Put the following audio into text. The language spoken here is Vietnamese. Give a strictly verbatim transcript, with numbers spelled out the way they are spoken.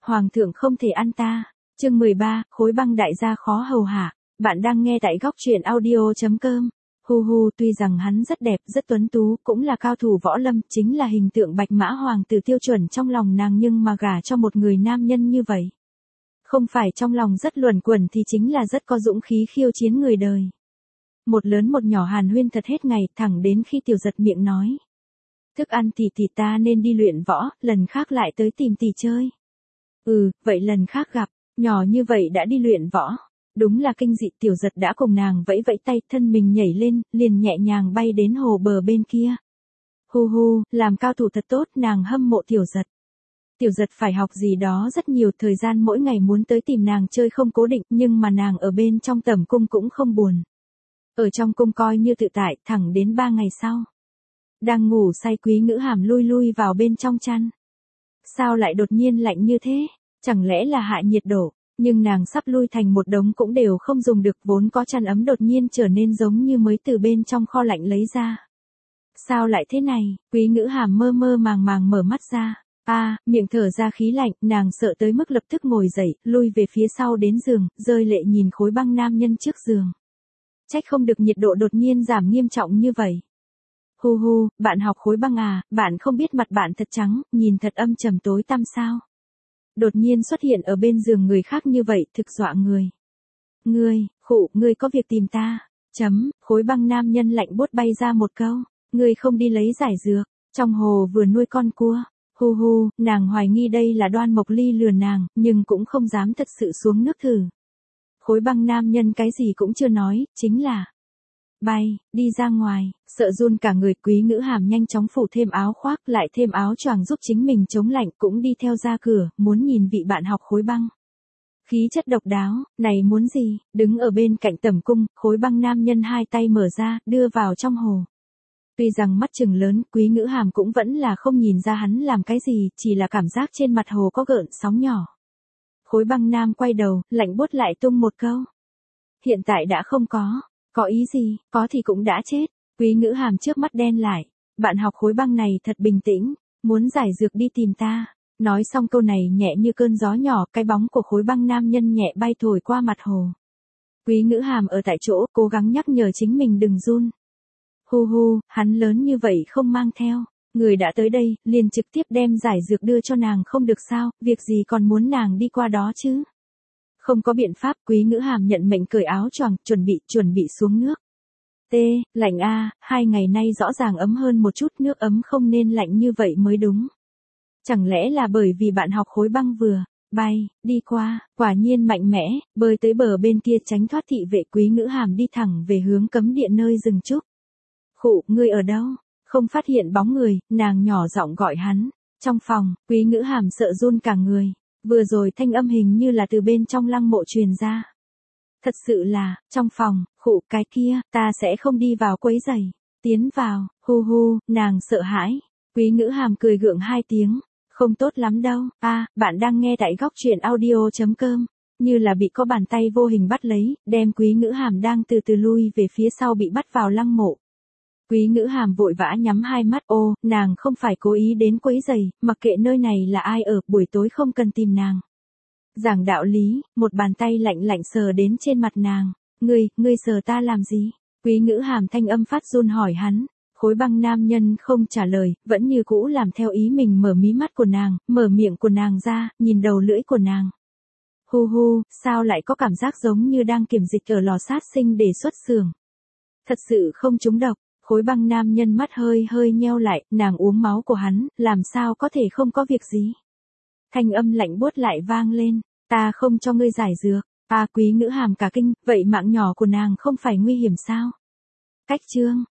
Hoàng thượng không thể ăn ta. Chương mười ba, khối băng đại gia khó hầu hạ. Bạn đang nghe tại góc truyện audio.com. Hu hu, tuy rằng hắn rất đẹp, rất tuấn tú, cũng là cao thủ võ lâm, chính là hình tượng bạch mã hoàng tử tiêu chuẩn trong lòng nàng, nhưng mà gả cho một người nam nhân như vậy. Không phải trong lòng rất luẩn quẩn thì chính là rất có dũng khí khiêu chiến người đời. Một lớn một nhỏ hàn huyên thật hết ngày, thẳng đến khi Tiểu Giật miệng nói. Thức ăn tỷ tỷ ta nên đi luyện võ, lần khác lại tới tìm tỷ chơi. Ừ, vậy lần khác gặp, nhỏ như vậy đã đi luyện võ. Đúng là kinh dị. Tiểu Giật đã cùng nàng vẫy vẫy tay, thân mình nhảy lên, liền nhẹ nhàng bay đến hồ bờ bên kia. Hu hu, làm cao thủ thật tốt, nàng hâm mộ Tiểu Giật. Tiểu Giật phải học gì đó rất nhiều, thời gian mỗi ngày muốn tới tìm nàng chơi không cố định, nhưng mà nàng ở bên trong tẩm cung cũng không buồn. Ở trong cung coi như tự tại, thẳng đến ba ngày sau. Đang ngủ say Quý Ngữ Hàm lui lui vào bên trong chăn. Sao lại đột nhiên lạnh như thế? Chẳng lẽ là hạ nhiệt độ? Nhưng nàng sắp lui thành một đống cũng đều không dùng được, vốn có chăn ấm đột nhiên trở nên giống như mới từ bên trong kho lạnh lấy ra. Sao lại thế này? Quý Ngữ Hàm mơ mơ màng màng mở mắt ra. A, à, miệng thở ra khí lạnh, nàng sợ tới mức lập tức ngồi dậy, lui về phía sau đến giường, rơi lệ nhìn khối băng nam nhân trước giường. Trách không được nhiệt độ đột nhiên giảm nghiêm trọng như vậy. Hu hu, bạn học khối băng à, bạn không biết mặt bạn thật trắng, nhìn thật âm trầm tối tăm sao. Đột nhiên xuất hiện ở bên giường người khác như vậy, thực dọa người. Ngươi, khụ, ngươi có việc tìm ta. Chấm, khối băng nam nhân lạnh buốt bay ra một câu. Ngươi không đi lấy giải dược, trong hồ vừa nuôi con cua. Hu hu, nàng hoài nghi đây là Đoan Mộc Ly lừa nàng, nhưng cũng không dám thật sự xuống nước thử. Khối băng nam nhân cái gì cũng chưa nói, chính là bay, đi ra ngoài, sợ run cả người. Quý Ngữ Hàm nhanh chóng phủ thêm áo khoác, lại thêm áo choàng giúp chính mình chống lạnh, cũng đi theo ra cửa, muốn nhìn vị bạn học khối băng. Khí chất độc đáo, này muốn gì, đứng ở bên cạnh tẩm cung, khối băng nam nhân hai tay mở ra, đưa vào trong hồ. Tuy rằng mắt trừng lớn, Quý Ngữ Hàm cũng vẫn là không nhìn ra hắn làm cái gì, chỉ là cảm giác trên mặt hồ có gợn sóng nhỏ. Khối băng nam quay đầu, lạnh buốt lại tung một câu. Hiện tại đã không có. Có ý gì, có thì cũng đã chết. Quý Ngữ Hàm trước mắt đen lại. Bạn học khối băng này thật bình tĩnh, muốn giải dược đi tìm ta. Nói xong câu này nhẹ như cơn gió nhỏ, cái bóng của khối băng nam nhân nhẹ bay thổi qua mặt hồ. Quý Ngữ Hàm ở tại chỗ, cố gắng nhắc nhở chính mình đừng run. Hu hu, hắn lớn như vậy không mang theo. Người đã tới đây, liền trực tiếp đem giải dược đưa cho nàng không được sao, việc gì còn muốn nàng đi qua đó chứ. Không có biện pháp, Quý Ngữ Hàm nhận mệnh cởi áo choàng, chuẩn bị, chuẩn bị xuống nước. T, lạnh a, hai ngày nay rõ ràng ấm hơn một chút, nước ấm không nên lạnh như vậy mới đúng. Chẳng lẽ là bởi vì bạn học khối băng vừa bay, đi qua, quả nhiên mạnh mẽ, bơi tới bờ bên kia tránh thoát thị vệ. Quý Ngữ Hàm đi thẳng về hướng cấm địa nơi rừng trúc. Khụ, ngươi ở đâu? Không phát hiện bóng người, nàng nhỏ giọng gọi hắn. Trong phòng, Quý Ngữ Hàm sợ run cả người. Vừa rồi thanh âm hình như là từ bên trong lăng mộ truyền ra. Thật sự là, trong phòng, khụ, cái kia, ta sẽ không đi vào quấy rầy. Tiến vào, hu hu, nàng sợ hãi. Quý Ngữ Hàm cười gượng hai tiếng. Không tốt lắm đâu. A, à, bạn đang nghe tại góc truyện audio.com. Như là bị có bàn tay vô hình bắt lấy, đem Quý Ngữ Hàm đang từ từ lui về phía sau bị bắt vào lăng mộ. Quý Ngữ Hàm vội vã nhắm hai mắt. Ô, nàng không phải cố ý đến quấy rầy, mặc kệ nơi này là ai ở, buổi tối không cần tìm nàng. Giảng đạo lý, một bàn tay lạnh lạnh sờ đến trên mặt nàng. Ngươi, ngươi sờ ta làm gì? Quý Ngữ Hàm thanh âm phát run hỏi hắn. Khối băng nam nhân không trả lời, vẫn như cũ làm theo ý mình, mở mí mắt của nàng, mở miệng của nàng ra, nhìn đầu lưỡi của nàng. Hu hu, sao lại có cảm giác giống như đang kiểm dịch ở lò sát sinh để xuất xưởng. Thật sự không trúng độc. Khối băng nam nhân mắt hơi hơi nheo lại, nàng uống máu của hắn, làm sao có thể không có việc gì. Thanh âm lạnh buốt lại vang lên, ta không cho ngươi giải dược. A, Quý Ngữ Hàm cả kinh, vậy mạng nhỏ của nàng không phải nguy hiểm sao? Cách chương,